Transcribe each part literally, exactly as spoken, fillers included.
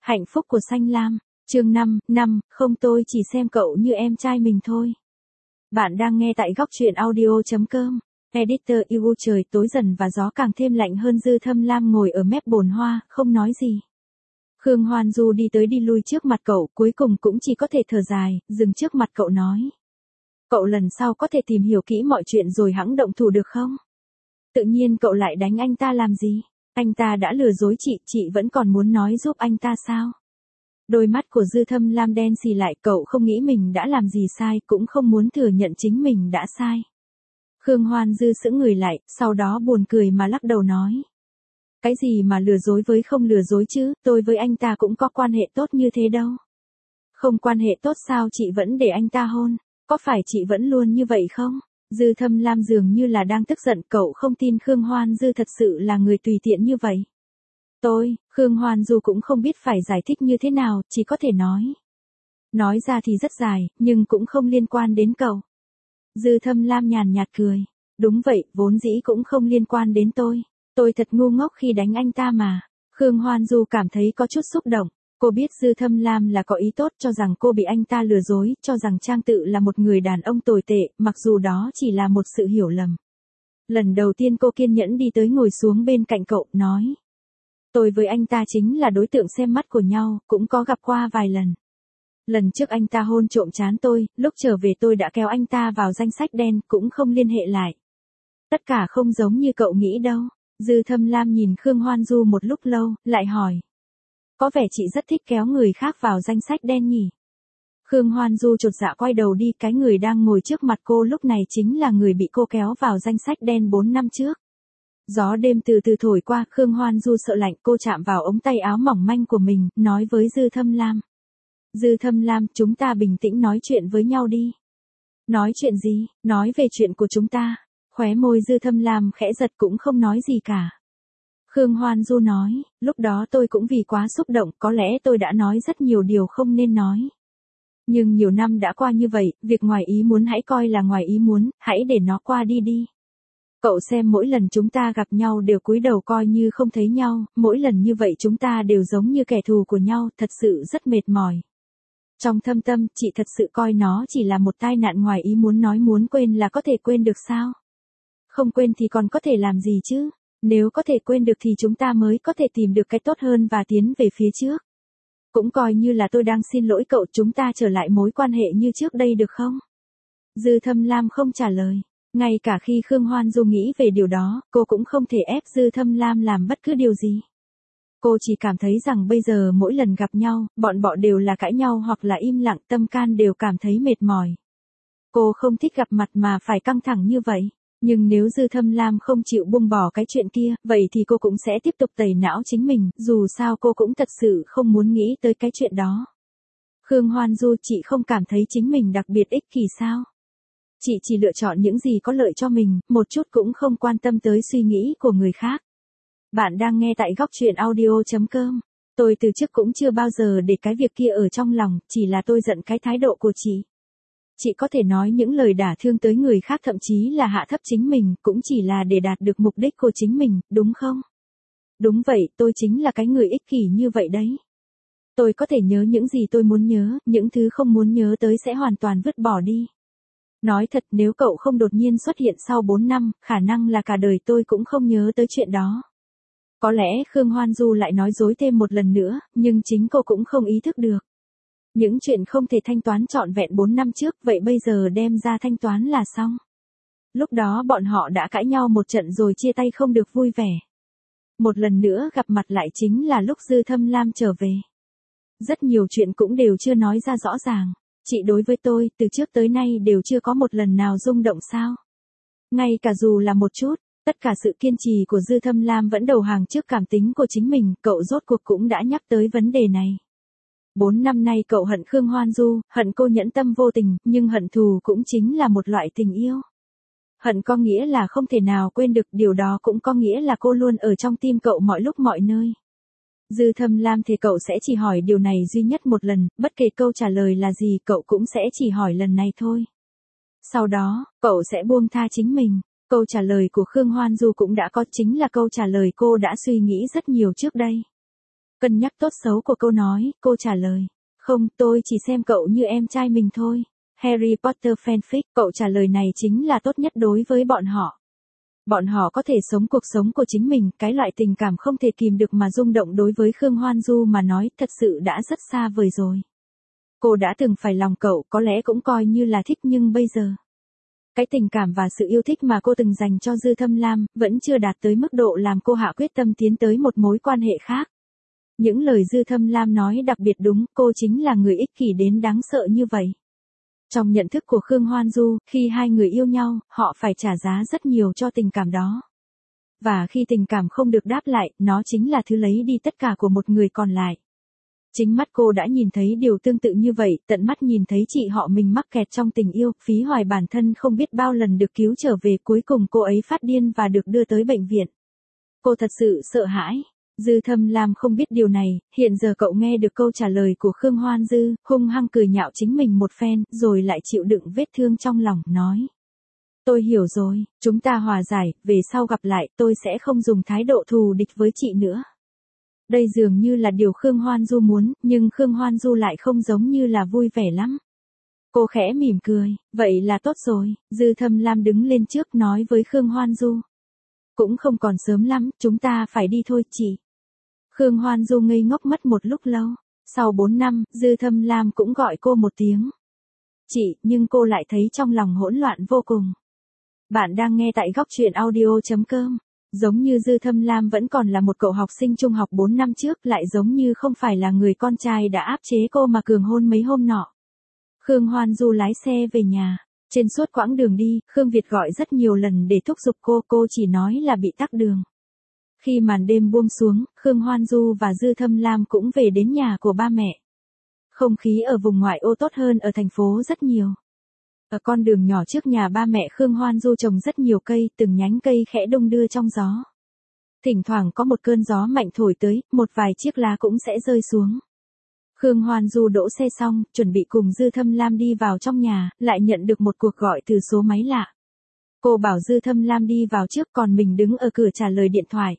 Hạnh phúc của Xanh Lam, chương năm, năm, không tôi chỉ xem cậu như em trai mình thôi. Bạn đang nghe tại góc truyện audio chấm com. Editor yêu trời tối dần và gió càng thêm lạnh hơn. Dư Thâm Lam ngồi ở mép bồn hoa, không nói gì. Khương Hoan Du đi tới đi lui trước mặt cậu, cuối cùng cũng chỉ có thể thở dài, dừng trước mặt cậu nói. Cậu lần sau có thể tìm hiểu kỹ mọi chuyện rồi hẵng động thủ được không? Tự nhiên cậu lại đánh anh ta làm gì? Anh ta đã lừa dối chị, chị vẫn còn muốn nói giúp anh ta sao? Đôi mắt của Dư Thâm Lam đen xì lại, cậu không nghĩ mình đã làm gì sai, cũng không muốn thừa nhận chính mình đã sai. Khương Hoan Dư sững người lại, sau đó buồn cười mà lắc đầu nói. Cái gì mà lừa dối với không lừa dối chứ, tôi với anh ta cũng có quan hệ tốt như thế đâu. Không quan hệ tốt sao chị vẫn để anh ta hôn, có phải chị vẫn luôn như vậy không? Dư Thâm Lam dường như là đang tức giận, cậu không tin Khương Hoan Dư thật sự là người tùy tiện như vậy. Tôi, Khương Hoan Du cũng không biết phải giải thích như thế nào, chỉ có thể nói. Nói ra thì rất dài, nhưng cũng không liên quan đến cậu. Dư Thâm Lam nhàn nhạt cười. Đúng vậy, vốn dĩ cũng không liên quan đến tôi. Tôi thật ngu ngốc khi đánh anh ta mà. Khương Hoan Du cảm thấy có chút xúc động. Cô biết Dư Thâm Lam là có ý tốt, cho rằng cô bị anh ta lừa dối, cho rằng Trang Tự là một người đàn ông tồi tệ, mặc dù đó chỉ là một sự hiểu lầm. Lần đầu tiên cô kiên nhẫn đi tới ngồi xuống bên cạnh cậu, nói. Tôi với anh ta chính là đối tượng xem mắt của nhau, cũng có gặp qua vài lần. Lần trước anh ta hôn trộm trán tôi, lúc trở về tôi đã kéo anh ta vào danh sách đen, cũng không liên hệ lại. Tất cả không giống như cậu nghĩ đâu. Dư Thâm Lam nhìn Khương Hoan Du một lúc lâu, lại hỏi. Có vẻ chị rất thích kéo người khác vào danh sách đen nhỉ? Khương Hoan Du chột dạ quay đầu đi, cái người đang ngồi trước mặt cô lúc này chính là người bị cô kéo vào danh sách đen bốn năm trước. Gió đêm từ từ thổi qua, Khương Hoan Du sợ lạnh, cô chạm vào ống tay áo mỏng manh của mình, nói với Dư Thâm Lam. Dư Thâm Lam, chúng ta bình tĩnh nói chuyện với nhau đi. Nói chuyện gì? Nói về chuyện của chúng ta. Khóe môi Dư Thâm Lam khẽ giật, cũng không nói gì cả. Khương Hoan Du nói, lúc đó tôi cũng vì quá xúc động, có lẽ tôi đã nói rất nhiều điều không nên nói. Nhưng nhiều năm đã qua như vậy, việc ngoài ý muốn hãy coi là ngoài ý muốn, hãy để nó qua đi đi. Cậu xem mỗi lần chúng ta gặp nhau đều cúi đầu coi như không thấy nhau, mỗi lần như vậy chúng ta đều giống như kẻ thù của nhau, thật sự rất mệt mỏi. Trong thâm tâm, chị thật sự coi nó chỉ là một tai nạn ngoài ý muốn, nói muốn quên là có thể quên được sao? Không quên thì còn có thể làm gì chứ? Nếu có thể quên được thì chúng ta mới có thể tìm được cái tốt hơn và tiến về phía trước. Cũng coi như là tôi đang xin lỗi cậu, chúng ta trở lại mối quan hệ như trước đây được không? Dư Thâm Lam không trả lời. Ngay cả khi Khương Hoan Du nghĩ về điều đó, cô cũng không thể ép Dư Thâm Lam làm bất cứ điều gì. Cô chỉ cảm thấy rằng bây giờ mỗi lần gặp nhau, bọn họ đều là cãi nhau hoặc là im lặng, tâm can đều cảm thấy mệt mỏi. Cô không thích gặp mặt mà phải căng thẳng như vậy. Nhưng nếu Dư Thâm Lam không chịu buông bỏ cái chuyện kia, vậy thì cô cũng sẽ tiếp tục tẩy não chính mình, dù sao cô cũng thật sự không muốn nghĩ tới cái chuyện đó. Khương Hoan Du, chị không cảm thấy chính mình đặc biệt ích kỷ sao? Chị chỉ lựa chọn những gì có lợi cho mình, một chút cũng không quan tâm tới suy nghĩ của người khác. Bạn đang nghe tại góc truyện audio chấm com. Tôi từ trước cũng chưa bao giờ để cái việc kia ở trong lòng, chỉ là tôi giận cái thái độ của chị. Chị có thể nói những lời đả thương tới người khác, thậm chí là hạ thấp chính mình, cũng chỉ là để đạt được mục đích của chính mình, đúng không? Đúng vậy, tôi chính là cái người ích kỷ như vậy đấy. Tôi có thể nhớ những gì tôi muốn nhớ, những thứ không muốn nhớ tới sẽ hoàn toàn vứt bỏ đi. Nói thật, nếu cậu không đột nhiên xuất hiện sau bốn năm, khả năng là cả đời tôi cũng không nhớ tới chuyện đó. Có lẽ Khương Hoan Du lại nói dối thêm một lần nữa, nhưng chính cô cũng không ý thức được. Những chuyện không thể thanh toán trọn vẹn bốn năm trước, vậy bây giờ đem ra thanh toán là xong. Lúc đó bọn họ đã cãi nhau một trận rồi chia tay không được vui vẻ. Một lần nữa gặp mặt lại chính là lúc Dư Thâm Lam trở về. Rất nhiều chuyện cũng đều chưa nói ra rõ ràng. Chị đối với tôi, từ trước tới nay đều chưa có một lần nào rung động sao? Ngay cả dù là một chút, tất cả sự kiên trì của Dư Thâm Lam vẫn đầu hàng trước cảm tính của chính mình, cậu rốt cuộc cũng đã nhắc tới vấn đề này. Bốn năm nay cậu hận Khương Hoan Du, hận cô nhẫn tâm vô tình, nhưng hận thù cũng chính là một loại tình yêu. Hận có nghĩa là không thể nào quên được, điều đó cũng có nghĩa là cô luôn ở trong tim cậu mọi lúc mọi nơi. Dư Thâm Lam thì cậu sẽ chỉ hỏi điều này duy nhất một lần, bất kể câu trả lời là gì cậu cũng sẽ chỉ hỏi lần này thôi. Sau đó, cậu sẽ buông tha chính mình. Câu trả lời của Khương Hoan Du cũng đã có, chính là câu trả lời cô đã suy nghĩ rất nhiều trước đây. Cân nhắc tốt xấu của câu nói, cô trả lời. Không, tôi chỉ xem cậu như em trai mình thôi. Harry Potter fanfic, cậu trả lời này chính là tốt nhất đối với bọn họ. Bọn họ có thể sống cuộc sống của chính mình, cái loại tình cảm không thể kìm được mà rung động đối với Khương Hoan Du mà nói thật sự đã rất xa vời rồi. Cô đã từng phải lòng cậu, có lẽ cũng coi như là thích, nhưng bây giờ, cái tình cảm và sự yêu thích mà cô từng dành cho Dư Thâm Lam vẫn chưa đạt tới mức độ làm cô hạ quyết tâm tiến tới một mối quan hệ khác. Những lời Dư Thâm Lam nói đặc biệt đúng, cô chính là người ích kỷ đến đáng sợ như vậy. Trong nhận thức của Khương Hoan Du, khi hai người yêu nhau, họ phải trả giá rất nhiều cho tình cảm đó. Và khi tình cảm không được đáp lại, nó chính là thứ lấy đi tất cả của một người còn lại. Chính mắt cô đã nhìn thấy điều tương tự như vậy, tận mắt nhìn thấy chị họ mình mắc kẹt trong tình yêu, phí hoài bản thân không biết bao lần được cứu trở về, cuối cùng cô ấy phát điên và được đưa tới bệnh viện. Cô thật sự sợ hãi. Dư Thâm Lam không biết điều này, hiện giờ cậu nghe được câu trả lời của Khương Hoan Dư, hung hăng cười nhạo chính mình một phen, rồi lại chịu đựng vết thương trong lòng, nói. Tôi hiểu rồi, chúng ta hòa giải, về sau gặp lại, tôi sẽ không dùng thái độ thù địch với chị nữa. Đây dường như là điều Khương Hoan Du muốn, nhưng Khương Hoan Du lại không giống như là vui vẻ lắm. Cô khẽ mỉm cười, vậy là tốt rồi. Dư Thâm Lam đứng lên trước nói với Khương Hoan Du. Cũng không còn sớm lắm, chúng ta phải đi thôi chị. Khương Hoan Du ngây ngốc mất một lúc lâu. Sau bốn năm, Dư Thâm Lam cũng gọi cô một tiếng. Chị, nhưng cô lại thấy trong lòng hỗn loạn vô cùng. Bạn đang nghe tại góc truyện audio chấm com. Giống như Dư Thâm Lam vẫn còn là một cậu học sinh trung học bốn năm trước, lại giống như không phải là người con trai đã áp chế cô mà cường hôn mấy hôm nọ. Khương Hoan Du lái xe về nhà. Trên suốt quãng đường đi, Khương Việt gọi rất nhiều lần để thúc giục cô, cô chỉ nói là bị tắc đường. Khi màn đêm buông xuống, Khương Hoan Du và Dư Thâm Lam cũng về đến nhà của ba mẹ. Không khí ở vùng ngoại ô tốt hơn ở thành phố rất nhiều. Ở con đường nhỏ trước nhà ba mẹ Khương Hoan Du trồng rất nhiều cây, từng nhánh cây khẽ đung đưa trong gió. Thỉnh thoảng có một cơn gió mạnh thổi tới, một vài chiếc lá cũng sẽ rơi xuống. Khương Hoan Du đỗ xe xong, chuẩn bị cùng Dư Thâm Lam đi vào trong nhà, lại nhận được một cuộc gọi từ số máy lạ. Cô bảo Dư Thâm Lam đi vào trước, còn mình đứng ở cửa trả lời điện thoại.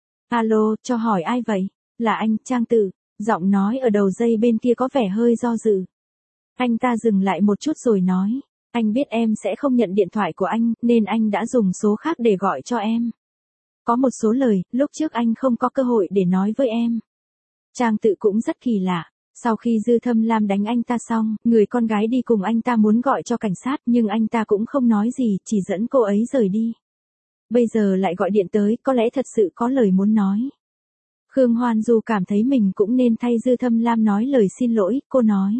Alo, cho hỏi ai vậy? Là anh, Trang Tự. Giọng nói ở đầu dây bên kia có vẻ hơi do dự. Anh ta dừng lại một chút rồi nói. Anh biết em sẽ không nhận điện thoại của anh, nên anh đã dùng số khác để gọi cho em. Có một số lời, lúc trước anh không có cơ hội để nói với em. Trang Tự cũng rất kỳ lạ. Sau khi Dư Thâm Lam đánh anh ta xong, người con gái đi cùng anh ta muốn gọi cho cảnh sát, nhưng anh ta cũng không nói gì, chỉ dẫn cô ấy rời đi. Bây giờ lại gọi điện tới, có lẽ thật sự có lời muốn nói. Khương Hoan Du cảm thấy mình cũng nên thay Dư Thâm Lam nói lời xin lỗi, cô nói.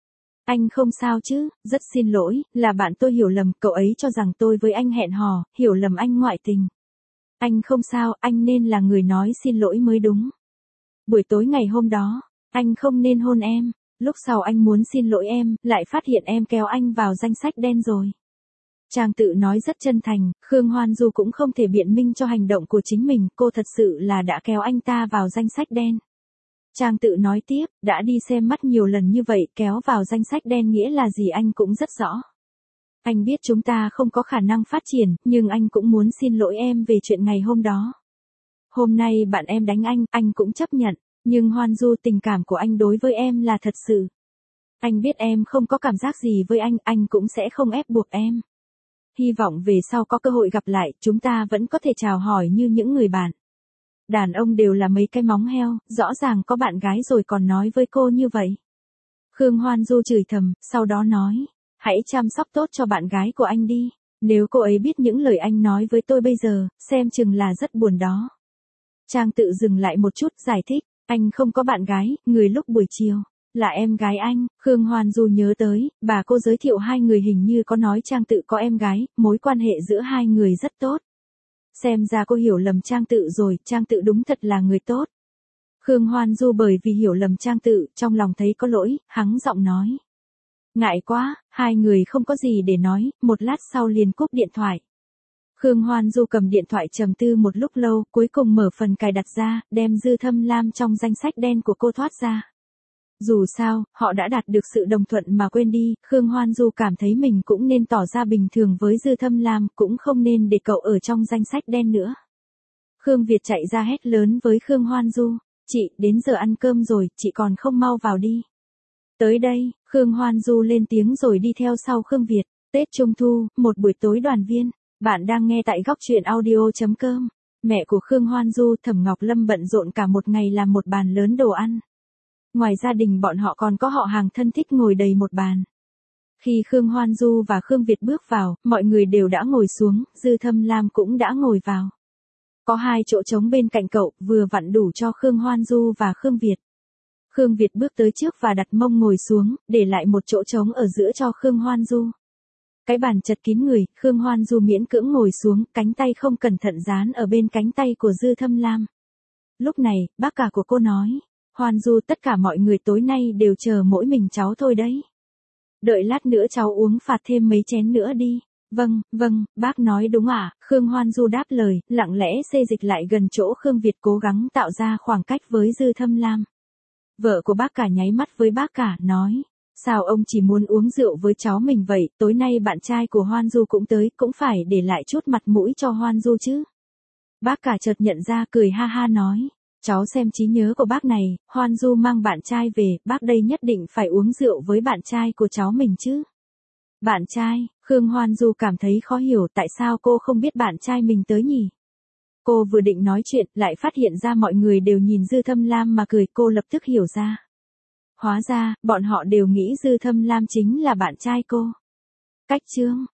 Anh không sao chứ, rất xin lỗi, là bạn tôi hiểu lầm, cậu ấy cho rằng tôi với anh hẹn hò, hiểu lầm anh ngoại tình. Anh không sao, anh nên là người nói xin lỗi mới đúng. Buổi tối ngày hôm đó, anh không nên hôn em, lúc sau anh muốn xin lỗi em, lại phát hiện em kéo anh vào danh sách đen rồi. Trang Tự nói rất chân thành, Khương Hoan Du cũng không thể biện minh cho hành động của chính mình, cô thật sự là đã kéo anh ta vào danh sách đen. Trang Tự nói tiếp, đã đi xem mắt nhiều lần như vậy, kéo vào danh sách đen nghĩa là gì anh cũng rất rõ. Anh biết chúng ta không có khả năng phát triển, nhưng anh cũng muốn xin lỗi em về chuyện ngày hôm đó. Hôm nay bạn em đánh anh, anh cũng chấp nhận, nhưng Hoan Du, tình cảm của anh đối với em là thật sự. Anh biết em không có cảm giác gì với anh, anh cũng sẽ không ép buộc em. Hy vọng về sau có cơ hội gặp lại, chúng ta vẫn có thể chào hỏi như những người bạn. Đàn ông đều là mấy cái móng heo, rõ ràng có bạn gái rồi còn nói với cô như vậy. Khương Hoan Du chửi thầm, sau đó nói, hãy chăm sóc tốt cho bạn gái của anh đi, nếu cô ấy biết những lời anh nói với tôi bây giờ, xem chừng là rất buồn đó. Trang Tự dừng lại một chút, giải thích, anh không có bạn gái, người lúc buổi chiều, là em gái anh. Khương Hoan Du nhớ tới, bà cô giới thiệu hai người hình như có nói Trang Tự có em gái, mối quan hệ giữa hai người rất tốt. Xem ra cô hiểu lầm Trang Tự rồi, Trang Tự đúng thật là người tốt. Khương Hoan Du bởi vì hiểu lầm Trang Tự, trong lòng thấy có lỗi, hắng giọng nói. Ngại quá, hai người không có gì để nói, một lát sau liền cúp điện thoại. Khương Hoan Du cầm điện thoại trầm tư một lúc lâu, cuối cùng mở phần cài đặt ra, đem Dư Thâm Lam trong danh sách đen của cô thoát ra. Dù sao, họ đã đạt được sự đồng thuận mà quên đi, Khương Hoan Du cảm thấy mình cũng nên tỏ ra bình thường với Dư Thâm Lam, cũng không nên để cậu ở trong danh sách đen nữa. Khương Việt chạy ra hét lớn với Khương Hoan Du. Chị, đến giờ ăn cơm rồi, chị còn không mau vào đi. Tới đây, Khương Hoan Du lên tiếng rồi đi theo sau Khương Việt. Tết Trung Thu, một buổi tối đoàn viên. Bạn đang nghe tại góc truyện audio.com. Mẹ của Khương Hoan Du, Thẩm Ngọc Lâm bận rộn cả một ngày làm một bàn lớn đồ ăn. Ngoài gia đình bọn họ còn có họ hàng thân thích ngồi đầy một bàn. Khi Khương Hoan Du và Khương Việt bước vào, mọi người đều đã ngồi xuống, Dư Thâm Lam cũng đã ngồi vào. Có hai chỗ trống bên cạnh cậu, vừa vặn đủ cho Khương Hoan Du và Khương Việt. Khương Việt bước tới trước và đặt mông ngồi xuống, để lại một chỗ trống ở giữa cho Khương Hoan Du. Cái bàn chật kín người, Khương Hoan Du miễn cưỡng ngồi xuống, cánh tay không cẩn thận dán ở bên cánh tay của Dư Thâm Lam. Lúc này, bác cả của cô nói, Hoan Du, tất cả mọi người tối nay đều chờ mỗi mình cháu thôi đấy. Đợi lát nữa cháu uống phạt thêm mấy chén nữa đi. Vâng, vâng, bác nói đúng ạ, à? Khương Hoan Du đáp lời, lặng lẽ xê dịch lại gần chỗ Khương Việt cố gắng tạo ra khoảng cách với Dư Thâm Lam. Vợ của bác cả nháy mắt với bác cả, nói, sao ông chỉ muốn uống rượu với cháu mình vậy, tối nay bạn trai của Hoan Du cũng tới, cũng phải để lại chút mặt mũi cho Hoan Du chứ. Bác cả chợt nhận ra, cười ha ha nói, cháu xem trí nhớ của bác này, Hoan Du mang bạn trai về, bác đây nhất định phải uống rượu với bạn trai của cháu mình chứ. Bạn trai, Khương Hoan Du cảm thấy khó hiểu tại sao cô không biết bạn trai mình tới nhỉ. Cô vừa định nói chuyện, lại phát hiện ra mọi người đều nhìn Dư Thâm Lam mà cười, cô lập tức hiểu ra. Hóa ra, bọn họ đều nghĩ Dư Thâm Lam chính là bạn trai cô. Cách chương